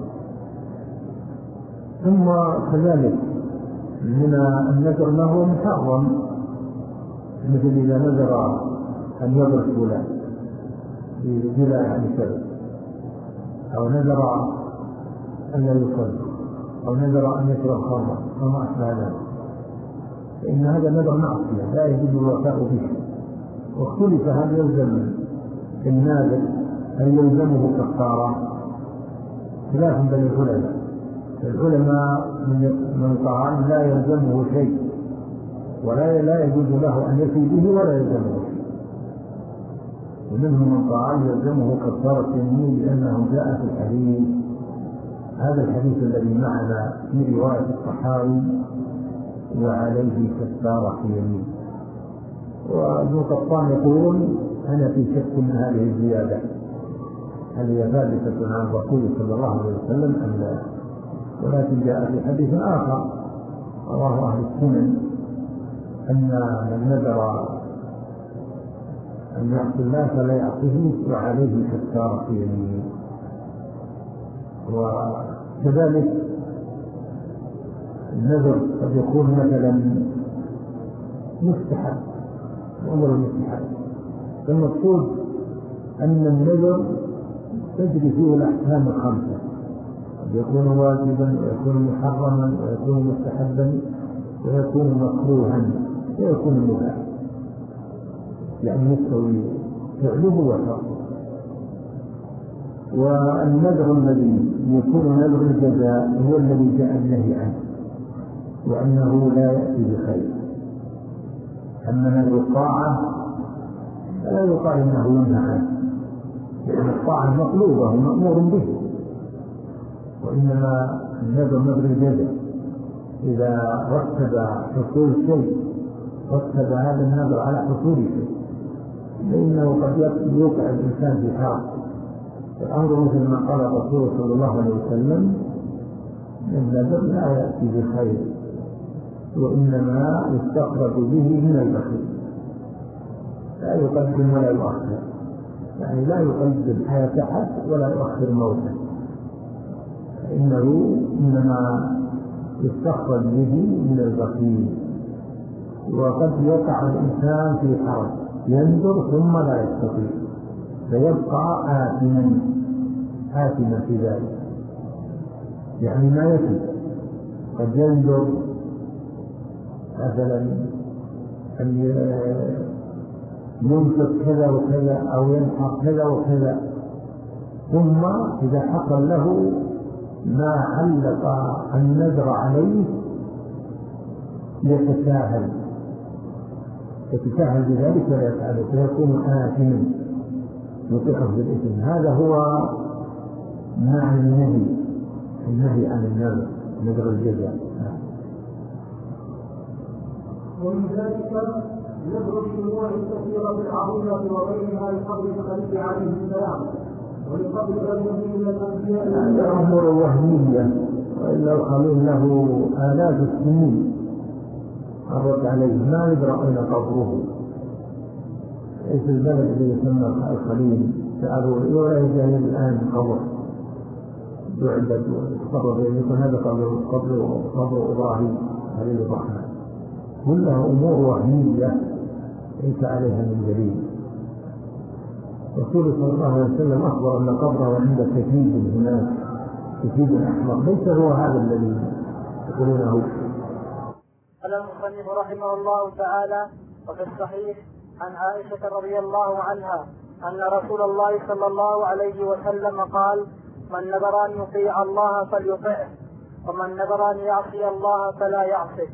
ثم كذلك من النذر له محرم، مثل إذا نذر أن يضرب فلان بلا يعني سبب، أو نذر أن لا يصلي، أو نذر أن يشرب خمرا وما أشبه ذلك، فإن هذا نذر معصية لا يجوز الوفاء به. واختلف هل يلزم الناذر هل يلزمه كفارة، خلاف بين العلماء من قال لا يلزمه شيء ولا يجوز له أن يفي به ولا يلزمه شيء، ومنهم من قال يلزمه كفارة يمين لأنه جاء في الحديث، هذا الحديث الذي معنا في رواية الصحابي وعليه كفارة يمين. وابن قطان يقول أنا في شك من هذه الزيادة، هل هي ثابتة عن الرسول صلى الله عليه وسلم أم لا؟ ولكن جاء في حديث آخر رواه أهل السنن أن من نذر أن يعصي الله فلا يعصيه وعليه كفارة يمين. وكذلك النذر قد يكون مثلا مستحب، أمر مستحب، فالمقصود أن النذر تجري فيه الأحكام الخمسة، يكون واجبا ويكون محرما ويكون مستحبا ويكون مكروها ويكون مباح، يعني يستوي فعله وتركه. والنذر الذي يكون نذر الجزاء هو الذي جاء النهي عنه وأنه لا يأتي بخير. أما نذر الطاعة فلا يقال إنه ينهى عنه، لأن الطاعة مطلوبة ومأمور به، وإنما النذر نذر الجزاء إذا رتب حصول شيء، رتب هذا النذر على حصول شيء، فإنه قد يوقع الإنسان في حرج. الأمر مثل ما قال الرسول صلى الله عليه وسلم: النذر لا يأتي بخير وإنما يستخرج به من البخيل، لا يقدم ولا يؤخر، يعني لا يقدم حياة أحد ولا يؤخر موته، فإنه إنما يستخرج به من البخيل. وقد يقع الإنسان في حرج ينذر ثم لا يستطيع فيبقى آثما في ذلك، يعني ما يكفي. قد ينذر مثلا أن ينفق كذا وكذا أو ينحر كذا وكذا، ثم إذا حصل له ما علق النذر عليه يتساهل بذلك ولا يفعله، فيكون آثما يطيعه بالإثم. هذا هو معنى النهي عن النذر، نذر الجزاء. ومن ذلك نذر الشموع الكثيرة العظيمة وغيرها لقبر الخليل عليه السلام ولقبر غيره من الأنبياء. هذا أمور وهمية، وإلا الخليل له آلاف السنين مرت عليه، ما ندرى أين قبره. ليس البلد الذي يسمى الخليل سألوا ولا يجاهد الآن قبر يعبد ويقرب، يكون هذا قبر إبراهيم خليل الرحمن. كلها أمور وهمية ليس عليها من دليل. رسول صلى الله عليه وسلم أخبر أن قبره عند كثيب هناك، كثيب أحمر، ليس هو هذا الذي يقولونه. قال المصنف رحمه الله تعالى: وفي الصحيح عن عائشة رضي الله عنها أن رسول الله صلى الله عليه وسلم قال: من نذر أن يطيع الله فليطعه، ومن نذر أن يعصي الله فلا يعصه.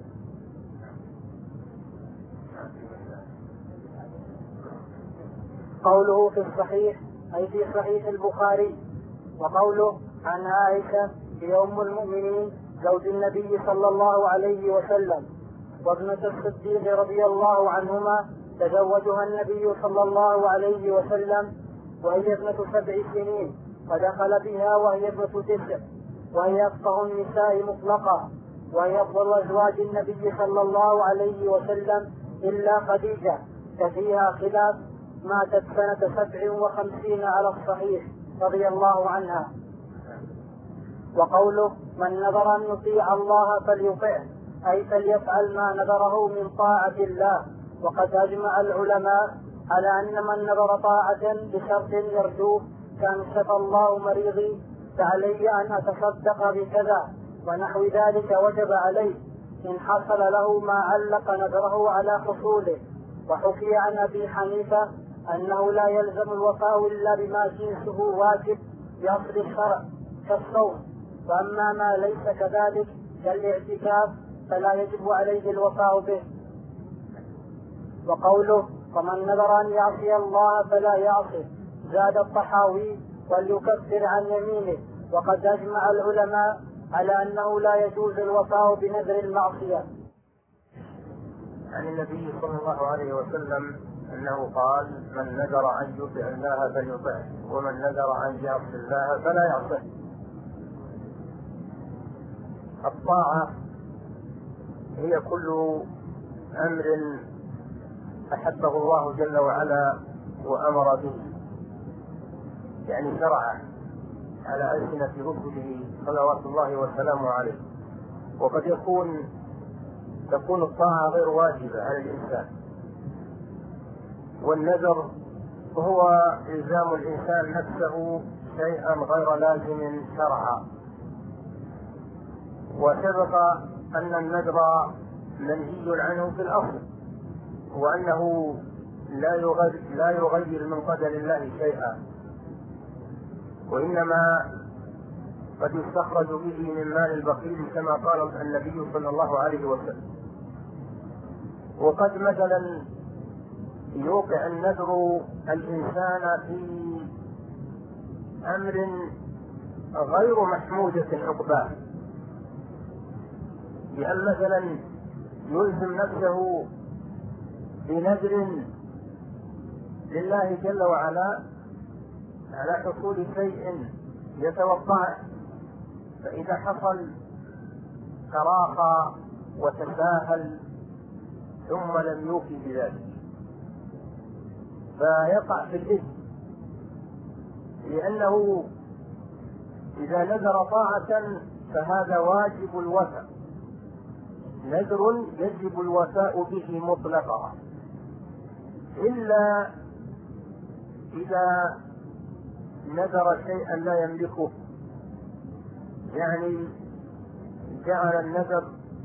قوله في الصحيح أي في صحيح البخاري، وقوله عن عائشة هي أم المؤمنين زوج النبي صلى الله عليه وسلم وابنة الصديق رضي الله عنهما، تزوجها النبي صلى الله عليه وسلم وهي ابنة 7 سنين، ودخل بها وهي ابنة 9، وهي أفقه النساء مطلقا، وهي أفضل أزواج النبي صلى الله عليه وسلم إلا خديجة، ففيها خلاف، ماتت سنة 57 على الصحيح رضي الله عنها. وقوله من نذر أن يطيع الله فليطعه أي فليفعل ما نذره من طاعة الله. وقد أجمع العلماء على أن من نذر طاعة بشرط يرجوه كان شفى الله مريضي فعلي أن أتصدق بكذا ونحو ذلك وجب عليه إن حصل له ما علق نذره على حصوله. وحكي عن أبي حنيفة أنه لا يلزم الوفاء إلا بما جنسه واجب بأصل الشرع كالصوم، وأما ما ليس كذلك كالاعتكاف فلا يجب عليه الوفاء به. وقوله فمن نذر أن يعصي الله فلا يعصي زاد الطحاوي وليكفر عن يمينه. وقد أجمع العلماء على أنه لا يجوز الوفاء بنذر المعصية. عن النبي صلى الله عليه وسلم أنه قال من نذر أن يطع الله فليطعه، ومن نذر أن يعصي الله فلا يعصيه. الطاعة هي كل أمر أحبه الله جل وعلا وأمر به، يعني شرعه على ألسنة رسله صلوات الله وسلامه عليه. وقد تكون الطاعة غير واجبة على الإنسان، والنذر هو إلزام الإنسان نفسه شيئا غير لازم شرعا. وسبق أن النذر منهي عنه في الأصل، وأنه لا يغير من قدر الله شيئا، وإنما قد يستخرج به من مال البخيل كما قال النبي صلى الله عليه وسلم. وقد مثلا يوقع النذر الإنسان في أمر غير محمودة عقباه، بأن مثلا يلزم نفسه بنذر لله جل وعلا على حصول شيء يتوقعه، فإذا حصل تراخى وتساهل ثم لم يوفي بذلك فيقع في الإثم، لأنه إذا نذر طاعة فهذا واجب الوفاء، نذر يجب الوفاء به مطلقا، إلا إذا نذر شيئا لا يملكه، يعني جعل النذر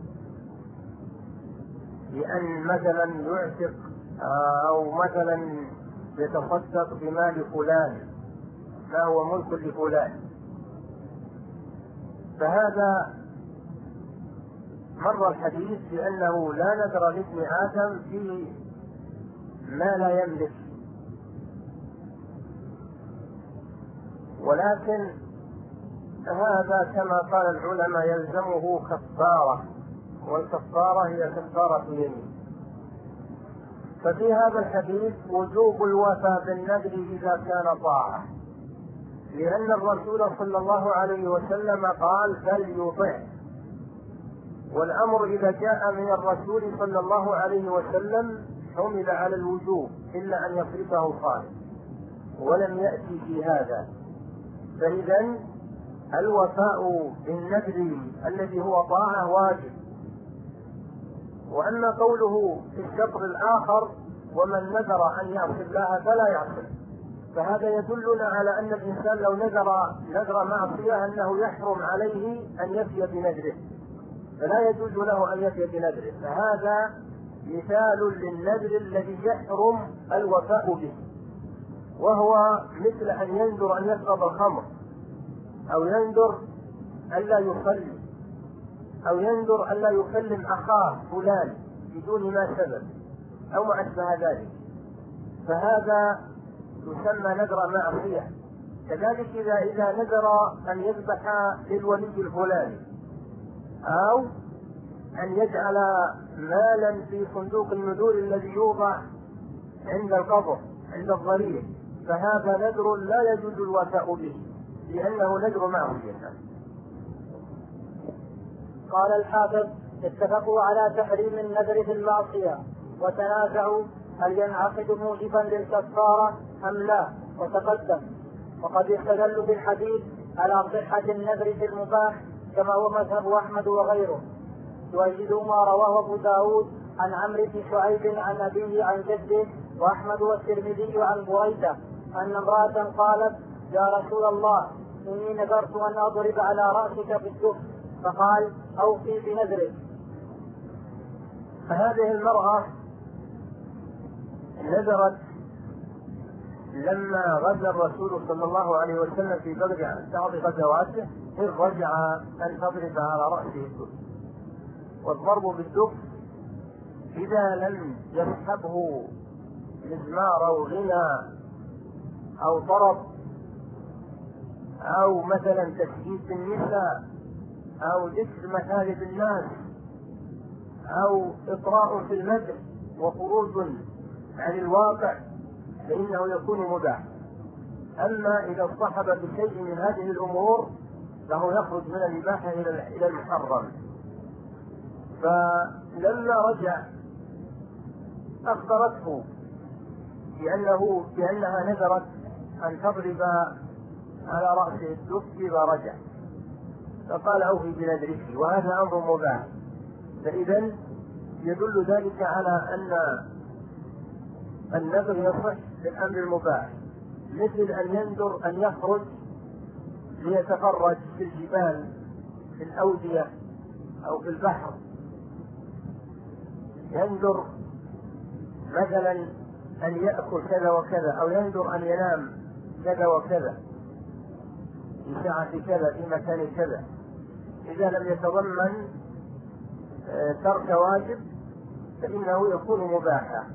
بأن مثلا يعتق أو مثلا يتصدق بمال فلان ما هو ملك لفلان، فهذا مر الحديث بأنه لا نذر لابن آدم في ما لا يملك، ولكن هذا كما قال العلماء يلزمه كفارة، والكفارة هي كفارة يمين. ففي هذا الحديث وجوب الوفاء بالنذر إذا كان طاعة، لأن الرسول صلى الله عليه وسلم قال فليطع، والأمر إذا جاء من الرسول صلى الله عليه وسلم حمل على الوجوب إلا أن يصرفه صالح، ولم يأتي في هذا. فإذا الوفاء بالنذر الذي هو طاعة واجب. وأما قوله في الشطر الآخر ومن نذر أن يعصي الله فلا يعصي، فهذا يدلنا على أن الإنسان لو نذر معصية أنه يحرم عليه أن يفي بنذره، فلا يجوز له أن يفي بنذره، فهذا مثال للنذر الذي يحرم الوفاء به، وهو مثل أن ينذر أن يشرب الخمر، أو ينذر ألا يصلي، أو ينذر ألا يكلم أخاه فلان بدون ما سبب أو ما أشبه ذلك، فهذا يسمى نذر معصية. كذلك إذا نذر أن يذبح للولي الفلاني، أو أن يجعل مالا في صندوق النذور الذي يوضع عند القبر عند الضريح، فهذا نذر لا يجوز الوفاء به لأنه نذر معصية. قال الحافظ اتفقوا على تحريم النذر في المعصية، وتنازعوا هل ينعقد موجبا للكفارة أم لا، وتقدم. وقد استدلوا بالحديث على صحة النذر في المباح كما هو مذهب أحمد وغيره، يؤيدوا ما رواه أبو داود عن عمرو بن شعيب عن أبيه عن جده، وأحمد والترمذي عن بريدة أن امرأة قالت يا رسول الله إني نذرت أن أضرب على رأسك بالدف، فقال أوفي بنذرك. فهذه المرأة نذرت لما غزا الرسول صلى الله عليه وسلم في بعض غزواته إذ رجع أن تضرب على رأسه الدف، والضرب بالدف إذا لم يصحبه مزمار أو غنى أو طرب أو مثلا تسجيل النساء أو ذكر مثالب الناس أو إطراء في المدح وخروج عن الواقع فإنه يكون مباح. أما إذا اصطحب بشيء من هذه الأمور فهو يخرج من الإباحة إلى المحرم. فلما رجع أخبرته بأنها نذرت أن تضرب على رأسه الدف إذا رجع، فقال أوفي بنذرك، وهذا أمر مباح. فإذا يدل ذلك على أن النذر يصح بالأمر المباح، مثل أن ينذر أن يخرج ليتفرج في الجبال في الأودية أو في البحر، ينذر مثلا أن يأكل كذا وكذا، أو ينذر أن ينام كذا وكذا في ساعة كذا في مكان كذا، إذا لم يتضمن ترك واجب فإنه يكون مباحا.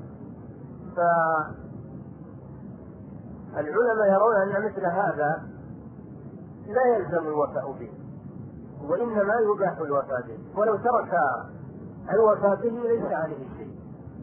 فالعلماء يرون أن مثل هذا لا يلزم الوفاء به، وإنما يباح الوفاء به، ولو ترك الوفاء به ليس عليه شيء.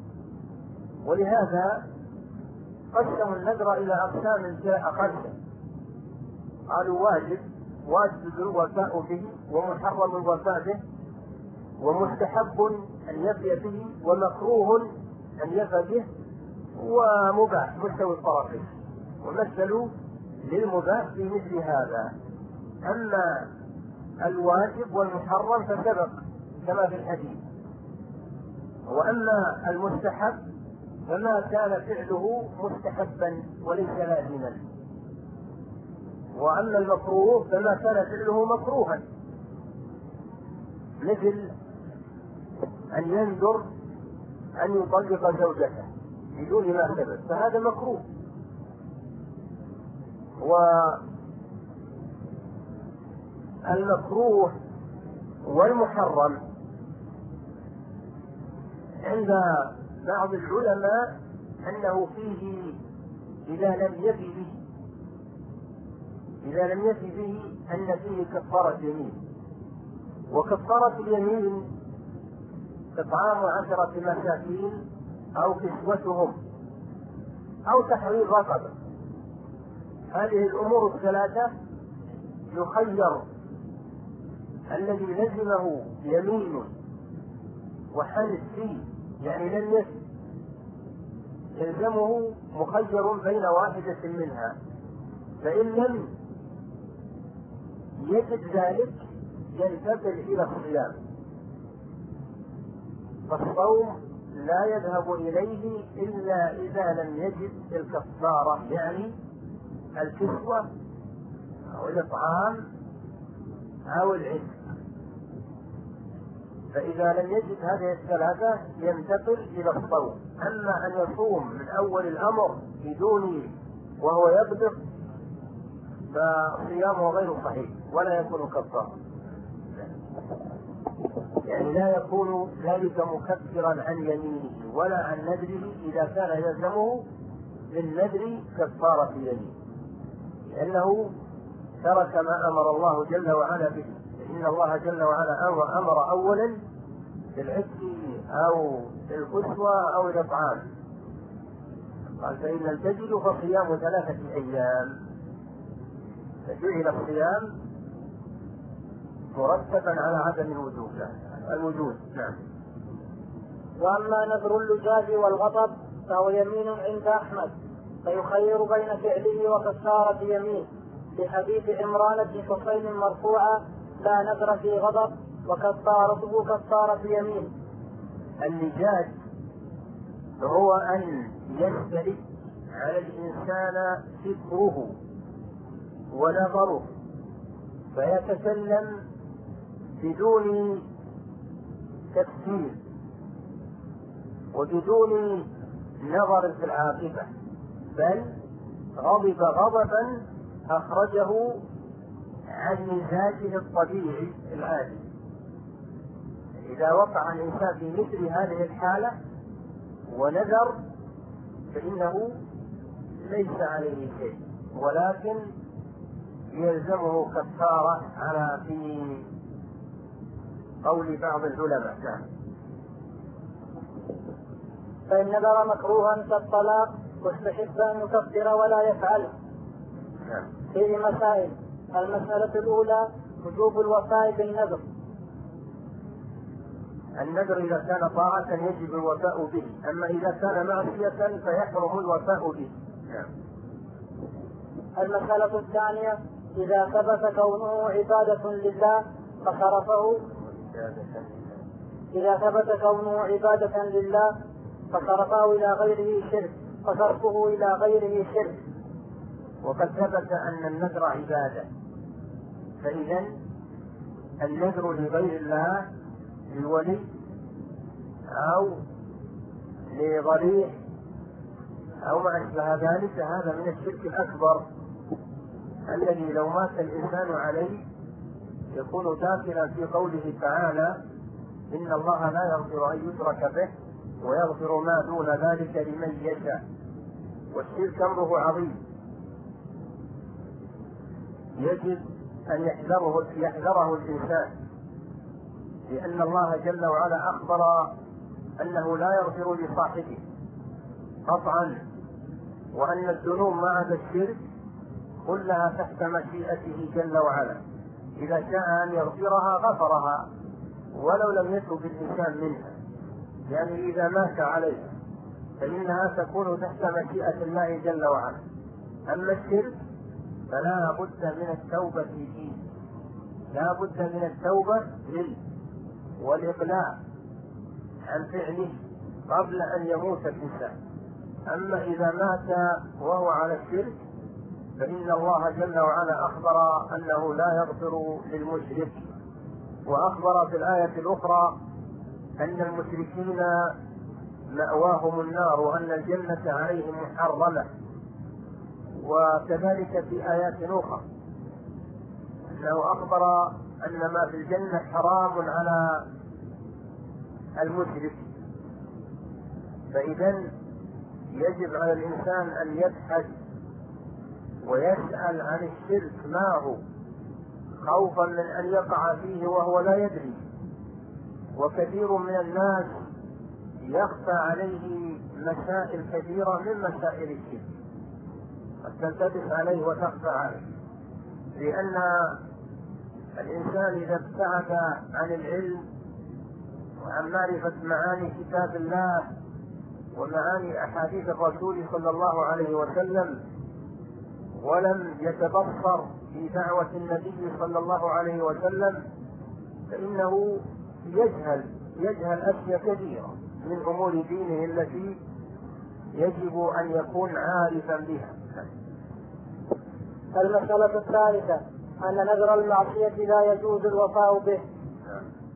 ولهذا قسموا النذر إلى أقسام خمسة، قالوا واجب الوفاء به، ومحرم الوفاء به، ومستحب أن يفي به، ومكروه أن يفي به، ومباح مستوي الطرفين. ومثلوا للمباح في مثل هذا. أما الواجب والمحرم فسبق كما في الحديث، وأما المستحب فما كان فعله مستحبا وليس لازما، وأما المكروه فما كان فعله مكروها، مثل أن ينذر أن يطلق زوجته بدون ما سبب، فهذا مكروه. والمكروه والمحرم عند بعض العلماء أنه فيه إذا لم يفي به أن فيه كفارة يمين، وكفارة اليمين إطعام 10 مساكين أو كسوتهم أو تحرير رقبة. هذه الأمور الثلاثة يخير الذي لزمه يمين وحلف فيه، يعني لم يفي، يلزمه مخير بين واحدة منها، فإن لم يجد ذلك ينتقل إلى الصيام، فالصوم لا يذهب إليه إلا إذا لم يجد الكفارة، يعني الكسوة أو الإطعام أو العتق. فإذا لم يجد هذه الثلاثة ينتقل إلى الصوم. أما أن يصوم من أول الأمر بدون وهو يقدر فصيامه غير صحيح ولا يكون كفارة، يعني لا يكون ذلك مكفرا عن يمينه ولا عن نذره إذا كان يلزمه للنذر كفارة يمين، لأنه ترك ما أمر الله جل وعلا به. إن الله جل وعلا أمر أولا بالعتق أو الكسوة أو الإطعام، قال فإن لم تجدوا فصيام 3 أيام، فجعل الصيام مرتبا على عدم الوجود. نعم. وأما نذر اللجاج والغضب فهو يمين عند أحمد، فيخير بين فعله وكفارة يمين، لحديث عمران بن حصين مرفوعا: لا نذر في غضب وكفارته كفارة يمين. اللجاج هو أن يستلج على الإنسان فكره ونظره فيتكلم بدون تفسير وبدون نظر في العاقبة، بل غضب غضبا أخرجه عن مزاجه الطبيعي العادي. إذا وقع الإنسان في مثل هذه الحالة ونذر فإنه ليس عليه شيء، ولكن يلزمه كفارة على في قول بعض العلماء. نعم. فإن نذر مكروها كالطلاق واستحب أن يكفر ولا يفعل. نعم. فيه مسائل. المسألة الأولى وجوب الوفاء بالنذر. النذر إذا كان طاعة يجب الوفاء به، أما إذا كان معصية فيحرم الوفاء به. نعم. المسألة الثانية إذا ثبت كونه عبادة لله فصرفه فصرفه إلى غيره شرك، فصرفه إلى غيره شرك. وقد ثبت أن النذر عبادة، فإذا النذر لغير الله للولي أو لضريح أو ما أشبه ذلك، هذا من الشرك الأكبر الذي لو مات الإنسان عليه يكون داخلا في قوله تعالى: إن الله لا يغفر أن يشرك به ويغفر ما دون ذلك لمن يشاء. والشرك أمره عظيم، يجب أن يحذره الإنسان، لأن الله جل وعلا أخبر أنه لا يغفر لصاحبه قطعا، وأن الذنوب مع الشرك كلها تحت مشيئته جل وعلا، إذا شاء أن يغفرها غفرها ولو لم يتب الإنسان منها، يعني إذا مات عليه فإنها تكون تحت مشيئة الله جل وعلا. أما الشرك فلا بد من التوبة فيه، لا بد من التوبة والإقلاع عن فعله قبل أن يموت الإنسان. أما إذا مات وهو على الشرك فإن الله جل وعلا أخبر أنه لا يغفر للمشرك، وأخبر في الآية الأخرى أن المشركين مأواهم النار وأن الجنة عليهم محرمة. وكذلك في آيات أخرى أنه أخبر أن ما في الجنة حرام على المشرك. فإذا يجب على الإنسان أن يبحث ويسأل عن الشرك ما هو، خوفا من أن يقع فيه وهو لا يدري. وكثير من الناس يخفى عليه مسائل كثيرة من مسائل الشرك، قد تلتبس عليه وتخفى عليه، لأن الإنسان إذا ابتعد عن العلم وعن معرفة معاني كتاب الله ومعاني أحاديث الرسول صلى الله عليه وسلم، ولم يتبصر في دعوة النبي صلى الله عليه وسلم، فإنه يجهل أشياء كثيرة من أمور دينه التي يجب أن يكون عارفا بها. المسألة الثالثة أن نذر المعصية لا يجوز الوفاء به،